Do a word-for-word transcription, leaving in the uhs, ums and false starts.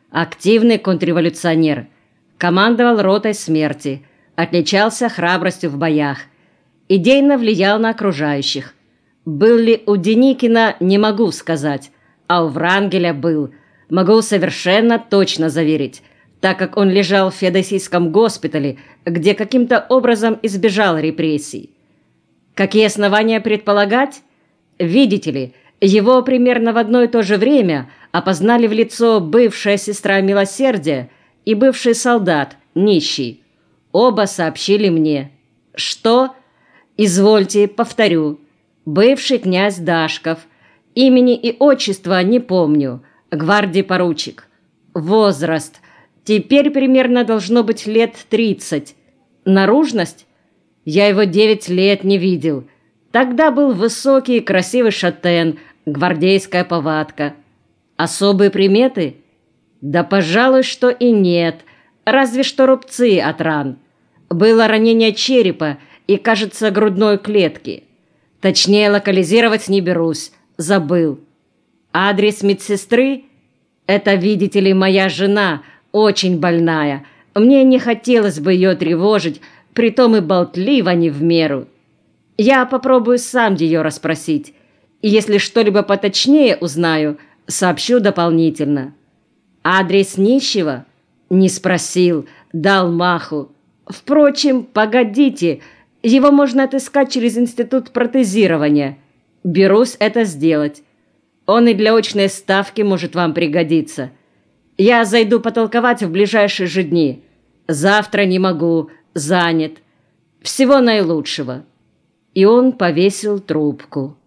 Активный контрреволюционер. Командовал ротой смерти. Отличался храбростью в боях. Идейно влиял на окружающих. Был ли у Деникина, не могу сказать, а у Врангеля был. Могу совершенно точно заверить, так как он лежал в феодосийском госпитале, где каким-то образом избежал репрессий. Какие основания предполагать? Видите ли, его примерно в одно и то же время опознали в лицо бывшая сестра Милосердия и бывший солдат, нищий. Оба сообщили мне. Что? Извольте, повторю. Бывший князь Дашков. Имени и отчества не помню. Гвардии поручик. Возраст. Теперь примерно должно быть лет тридцать. Наружность? Я его девять лет не видел. Тогда был высокий и красивый шатен, гвардейская повадка. Особые приметы? Да, пожалуй, что и нет. Разве что рубцы от ран. Было ранение черепа и, кажется, грудной клетки. Точнее, локализировать не берусь. Забыл. Адрес медсестры? Это, видите ли, моя жена, очень больная. Мне не хотелось бы ее тревожить, притом и болтлива не в меру. Я попробую сам ее расспросить. И если что-либо поточнее узнаю, сообщу дополнительно. Адрес нищего? Не спросил, дал маху. Впрочем, погодите, его можно отыскать через институт протезирования. Берусь это сделать. Он и для очной ставки может вам пригодиться. Я зайду потолковать в ближайшие же дни. Завтра не могу, занят. Всего наилучшего». И он повесил трубку.